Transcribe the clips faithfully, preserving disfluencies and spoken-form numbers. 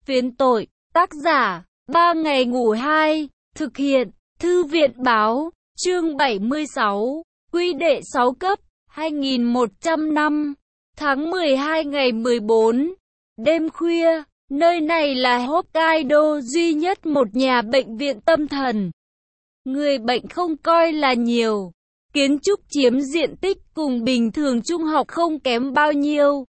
Phiến tội, tác giả, ba ngày ngủ hai, thực hiện, Thư viện Báo, chương bảy mươi sáu, quy đệ sáu cấp, hai nghìn một trăm năm, tháng mười hai ngày mười bốn, đêm khuya, nơi này là Hokkaido duy nhất một nhà bệnh viện tâm thần. Người bệnh không coi là nhiều, kiến trúc chiếm diện tích cùng bình thường trung học không kém bao nhiêu.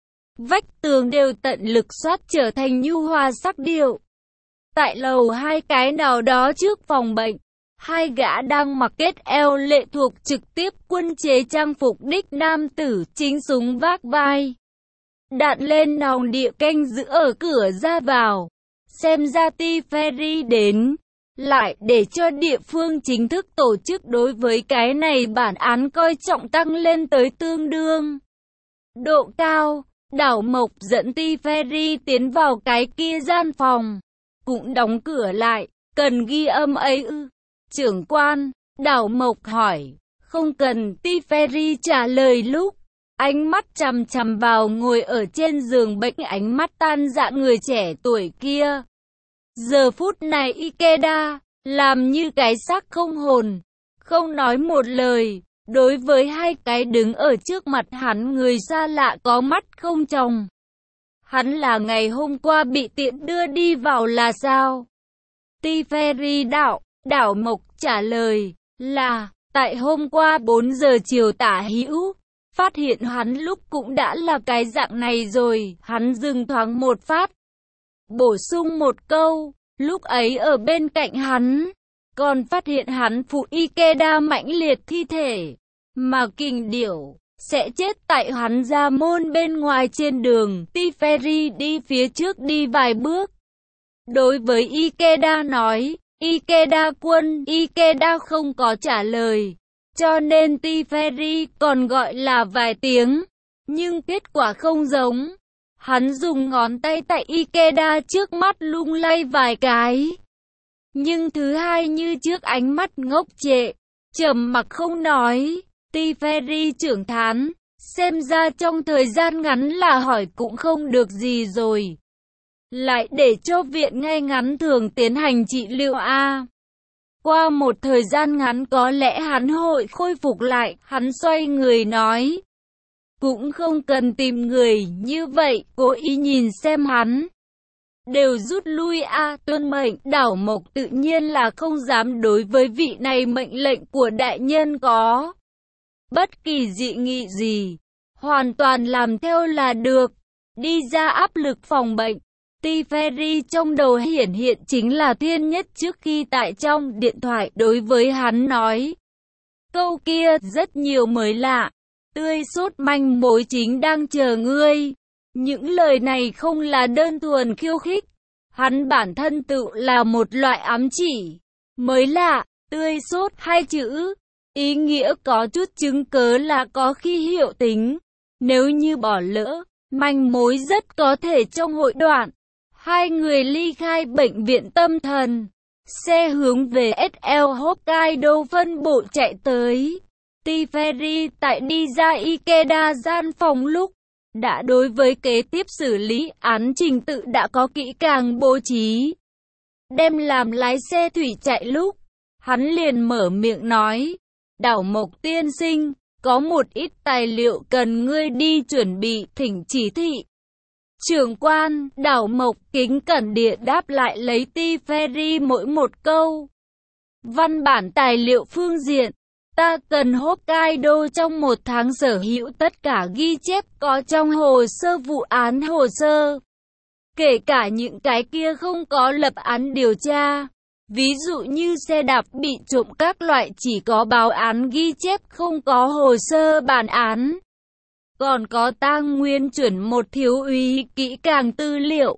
Vách tường đều tận lực xoát trở thành nhu hòa sắc điệu. Tại lầu hai cái nào đó trước phòng bệnh, hai gã đang mặc kết eo lệ thuộc trực tiếp quân chế trang phục đích nam tử, chính súng vác vai, đạn lên nòng địa canh giữ ở cửa ra vào. Xem ra Ti Ferry đến, lại để cho địa phương chính thức tổ chức đối với cái này bản án coi trọng tăng lên tới tương đương độ cao. Đảo Mộc dẫn Ti Ferry tiến vào cái kia gian phòng, cũng đóng cửa lại. Cần ghi âm ấy ư? Trưởng quan, Đảo Mộc hỏi. Không cần, Ti Ferry trả lời lúc ánh mắt chằm chằm vào ngồi ở trên giường bệnh ánh mắt tan dạ người trẻ tuổi kia. Giờ phút này Ikeda làm như cái xác không hồn, không nói một lời. Đối với hai cái đứng ở trước mặt hắn người xa lạ có mắt không tròng. Hắn là ngày hôm qua bị tiện đưa đi vào là sao? Ti Ferry đạo, Đảo Mộc trả lời là, tại hôm qua bốn giờ chiều tả hữu, phát hiện hắn lúc cũng đã là cái dạng này rồi. Hắn dừng thoáng một phát, bổ sung một câu, lúc ấy ở bên cạnh hắn, còn phát hiện hắn phụ Ikeda mãnh liệt thi thể, mà kình điểu sẽ chết tại hắn ra môn bên ngoài trên đường. Ti Ferry đi phía trước đi vài bước, đối với Ikeda nói, Ikeda quân. Ikeda không có trả lời, cho nên Ti Ferry còn gọi là vài tiếng, nhưng kết quả không giống. Hắn dùng ngón tay tại Ikeda trước mắt lung lay vài cái, nhưng thứ hai như trước ánh mắt ngốc trệ, trầm mặc không nói. Ti Ferry trưởng thán, xem ra trong thời gian ngắn là hỏi cũng không được gì rồi. Lại để cho viện ngay ngắn thường tiến hành trị liệu a. Qua một thời gian ngắn có lẽ hắn hội khôi phục lại. Hắn xoay người nói, cũng không cần tìm người như vậy, cố ý nhìn xem hắn. Đều rút lui a. Tuân mệnh. Đảo Mộc tự nhiên là không dám đối với vị này mệnh lệnh của đại nhân có bất kỳ dị nghị gì, hoàn toàn làm theo là được. Đi ra áp lực phòng bệnh, Ti Ferry trong đầu hiển hiện chính là Thiên Nhất trước khi tại trong điện thoại đối với hắn nói. Câu kia rất nhiều mới lạ, tươi sốt manh mối chính đang chờ ngươi. Những lời này không là đơn thuần khiêu khích, hắn bản thân tự là một loại ám chỉ. Mới lạ, tươi sốt hai chữ, ý nghĩa có chút chứng cớ là có khi hiệu tính. Nếu như bỏ lỡ, manh mối rất có thể trong hội đoạn. Hai người ly khai bệnh viện tâm thần, xe hướng về ét lờ Hokkaido phân bộ chạy tới. Ti Ferry tại đi ra Ikeda gian phòng lúc, đã đối với kế tiếp xử lý án trình tự đã có kỹ càng bố trí. Đem làm lái xe thủy chạy lúc, hắn liền mở miệng nói, Đảo Mộc tiên sinh, có một ít tài liệu cần ngươi đi chuẩn bị, thỉnh chỉ thị. Trưởng quan, Đảo Mộc kính cẩn địa đáp lại lấy Ti Ferry mỗi một câu. Văn bản tài liệu phương diện, ta cần Hokkaido trong một tháng sở hữu tất cả ghi chép có trong hồ sơ vụ án hồ sơ. Kể cả những cái kia không có lập án điều tra. Ví dụ như xe đạp bị trộm các loại chỉ có báo án ghi chép không có hồ sơ bản án. Còn có tang nguyên chuẩn một thiếu úy kỹ càng tư liệu.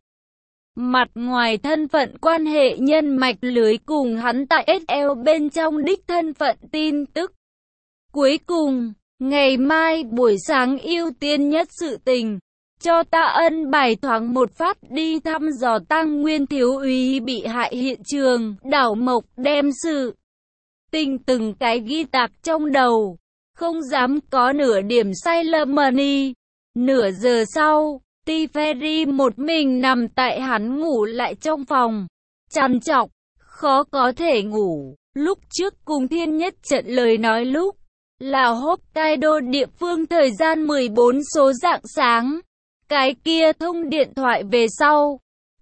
Mặt ngoài thân phận quan hệ nhân mạch lưới cùng hắn tại ét lờ bên trong đích thân phận tin tức. Cuối cùng, ngày mai buổi sáng ưu tiên nhất sự tình. Cho ta ân bài thoáng một phát đi thăm dò tang nguyên thiếu úy bị hại hiện trường. Đảo Mộc đem sự tình từng cái ghi tạc trong đầu, không dám có nửa điểm sai lầm. Nửa giờ sau, Teferi một mình nằm tại hắn ngủ lại trong phòng, trằn trọc, khó có thể ngủ. Lúc trước cùng Thiên Nhất trận lời nói lúc là Hokkaido địa phương thời gian mười bốn số rạng sáng. Cái kia thông điện thoại về sau,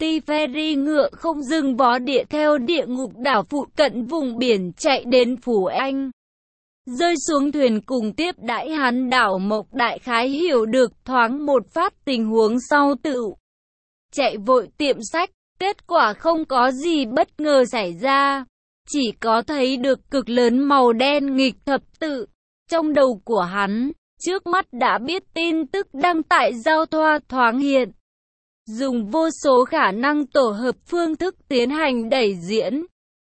Teferi ngựa không dừng vó địa theo địa ngục đảo phụ cận vùng biển chạy đến Phủ Anh. Rơi xuống thuyền cùng tiếp đãi hắn. Đảo Mộc đại khái hiểu được thoáng một phát tình huống sau tự chạy vội tiệm sách. Kết quả không có gì bất ngờ xảy ra, chỉ có thấy được cực lớn màu đen nghịch thập tự. Trong đầu của hắn, trước mắt đã biết tin tức đăng tại giao thoa thoáng hiện. Dùng vô số khả năng tổ hợp phương thức tiến hành đẩy diễn.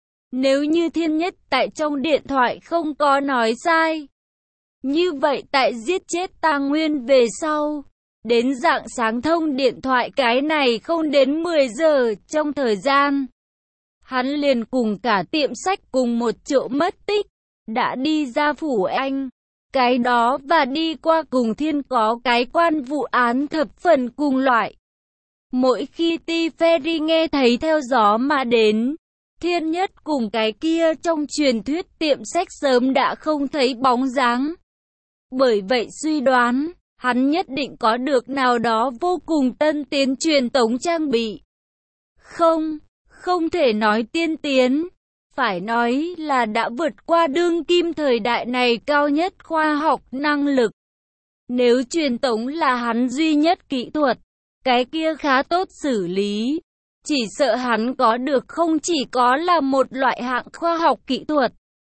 Nếu như Thiên Nhất tại trong điện thoại không có nói sai, như vậy tại giết chết Tang Nguyên về sau, đến rạng sáng thông điện thoại cái này không đến mười giờ trong thời gian, hắn liền cùng cả tiệm sách cùng một chỗ mất tích, đã đi ra Phủ Anh. Cái đó và đi qua cùng Thiên có cái quan vụ án thập phần cùng loại. Mỗi khi Teferi nghe thấy theo gió mà đến, Thiên Nhất cùng cái kia trong truyền thuyết tiệm sách sớm đã không thấy bóng dáng. Bởi vậy suy đoán, hắn nhất định có được nào đó vô cùng tân tiến truyền tống trang bị. Không, không thể nói tiên tiến, phải nói là đã vượt qua đương kim thời đại này cao nhất khoa học năng lực. Nếu truyền tống là hắn duy nhất kỹ thuật, cái kia khá tốt xử lý. Chỉ sợ hắn có được không chỉ có là một loại hạng khoa học kỹ thuật,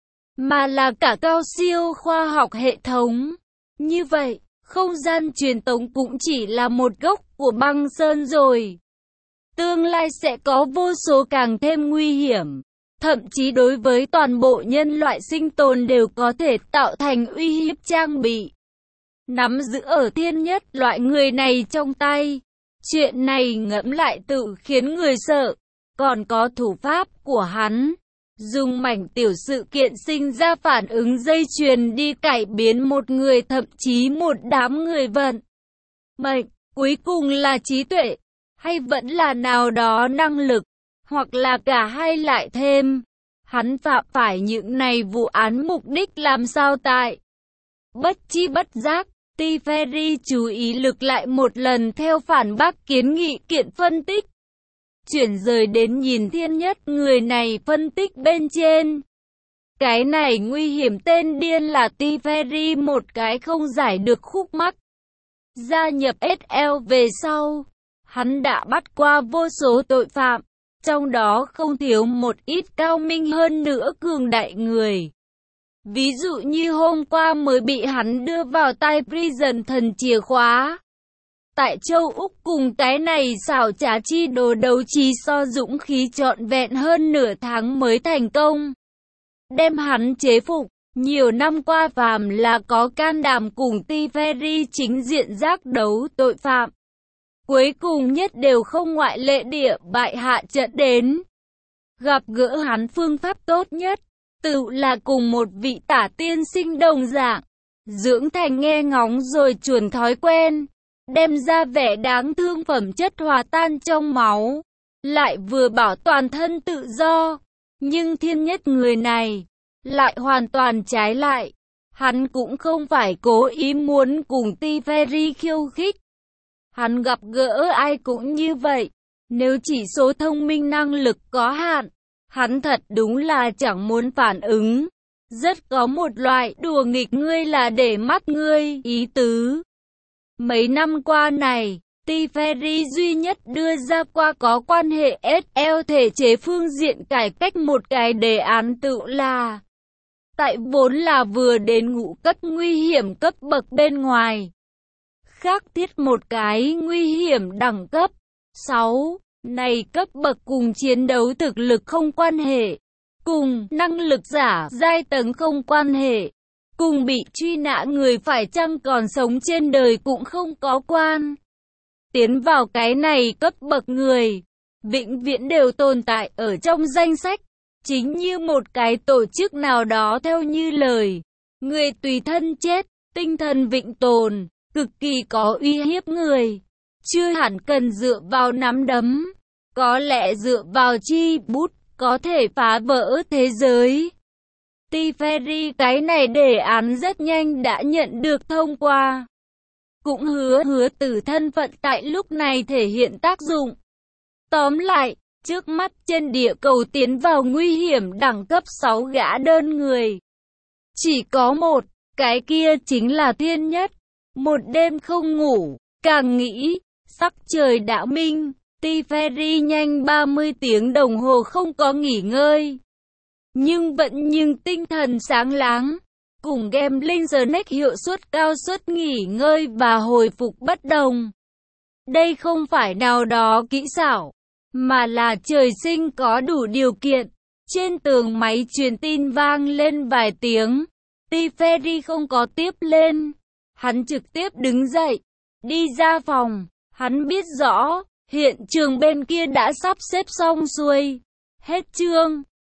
mà là cả cao siêu khoa học hệ thống. Như vậy, không gian truyền tống cũng chỉ là một gốc của băng sơn rồi. Tương lai sẽ có vô số càng thêm nguy hiểm, thậm chí đối với toàn bộ nhân loại sinh tồn đều có thể tạo thành uy hiếp trang bị. Nắm giữ ở Thiên Nhất loại người này trong tay. Chuyện này ngẫm lại tự khiến người sợ. Còn có thủ pháp của hắn, dùng mảnh tiểu sự kiện sinh ra phản ứng dây chuyền đi cải biến một người thậm chí một đám người vận mệnh. Cuối cùng là trí tuệ, hay vẫn là nào đó năng lực, hoặc là cả hai lại thêm. Hắn phạm phải những này vụ án mục đích làm sao tại. Bất chi bất giác, Teferi chú ý lực lại một lần theo phản bác kiến nghị kiện phân tích. Chuyển rời đến nhìn Thiên Nhất người này phân tích bên trên. Cái này nguy hiểm tên điên là Teferi một cái không giải được khúc mắc. Gia nhập ét lờ về sau, hắn đã bắt qua vô số tội phạm, trong đó không thiếu một ít cao minh hơn nữa cường đại người. Ví dụ như hôm qua mới bị hắn đưa vào tay Prison thần chìa khóa. Tại châu Úc cùng cái này xảo trá chi đồ đấu trí so dũng khí trọn vẹn hơn nửa tháng mới thành công. Đem hắn chế phục, nhiều năm qua phàm là có can đảm cùng Teferi chính diện giác đấu tội phạm. Cuối cùng nhất đều không ngoại lệ địa bại hạ trận đến. Gặp gỡ hắn phương pháp tốt nhất, tự là cùng một vị tả tiên sinh đồng dạng, dưỡng thành nghe ngóng rồi chuồn thói quen, đem ra vẻ đáng thương phẩm chất hòa tan trong máu, lại vừa bảo toàn thân tự do. Nhưng Thiên Nhất người này, lại hoàn toàn trái lại. Hắn cũng không phải cố ý muốn cùng Teferi khiêu khích. Hắn gặp gỡ ai cũng như vậy. Nếu chỉ số thông minh năng lực có hạn, hắn thật đúng là chẳng muốn phản ứng. Rất có một loại đùa nghịch ngươi là để mắt ngươi ý tứ. Mấy năm qua này, Teferi duy nhất đưa ra qua có quan hệ ét lờ thể chế phương diện cải cách một cái đề án tự là tại vốn là vừa đến ngũ cấp nguy hiểm cấp bậc bên ngoài, khác thiết một cái nguy hiểm đẳng cấp sáu. Này cấp bậc cùng chiến đấu thực lực không quan hệ, cùng năng lực giả giai tầng không quan hệ, cùng bị truy nã người phải chăng còn sống trên đời cũng không có quan. Tiến vào cái này cấp bậc người, vĩnh viễn đều tồn tại ở trong danh sách, chính như một cái tổ chức nào đó theo như lời. Người tùy thân chết, tinh thần vĩnh tồn, cực kỳ có uy hiếp người. chưa hẳn cần dựa vào nắm đấm, có lẽ dựa vào chi bút có thể phá vỡ thế giới. Teferi cái này đề án rất nhanh đã nhận được thông qua. Cũng hứa hứa từ thân phận tại lúc này thể hiện tác dụng. Tóm lại, trước mắt trên địa cầu tiến vào nguy hiểm đẳng cấp sáu gã đơn người. Chỉ có một, cái kia chính là Thiên Nhất. Một đêm không ngủ, càng nghĩ, sắc trời đã minh, Teferi nhanh ba mươi tiếng đồng hồ không có nghỉ ngơi. Nhưng vẫn nhưng tinh thần sáng láng, cùng Gambling Snake hiệu suất cao suất nghỉ ngơi và hồi phục bất đồng. Đây không phải nào đó kỹ xảo, mà là trời sinh có đủ điều kiện. Trên tường máy truyền tin vang lên vài tiếng, Teferi không có tiếp lên. Hắn trực tiếp đứng dậy, đi ra phòng. Hắn biết rõ, hiện trường bên kia đã sắp xếp xong xuôi. Hết chương.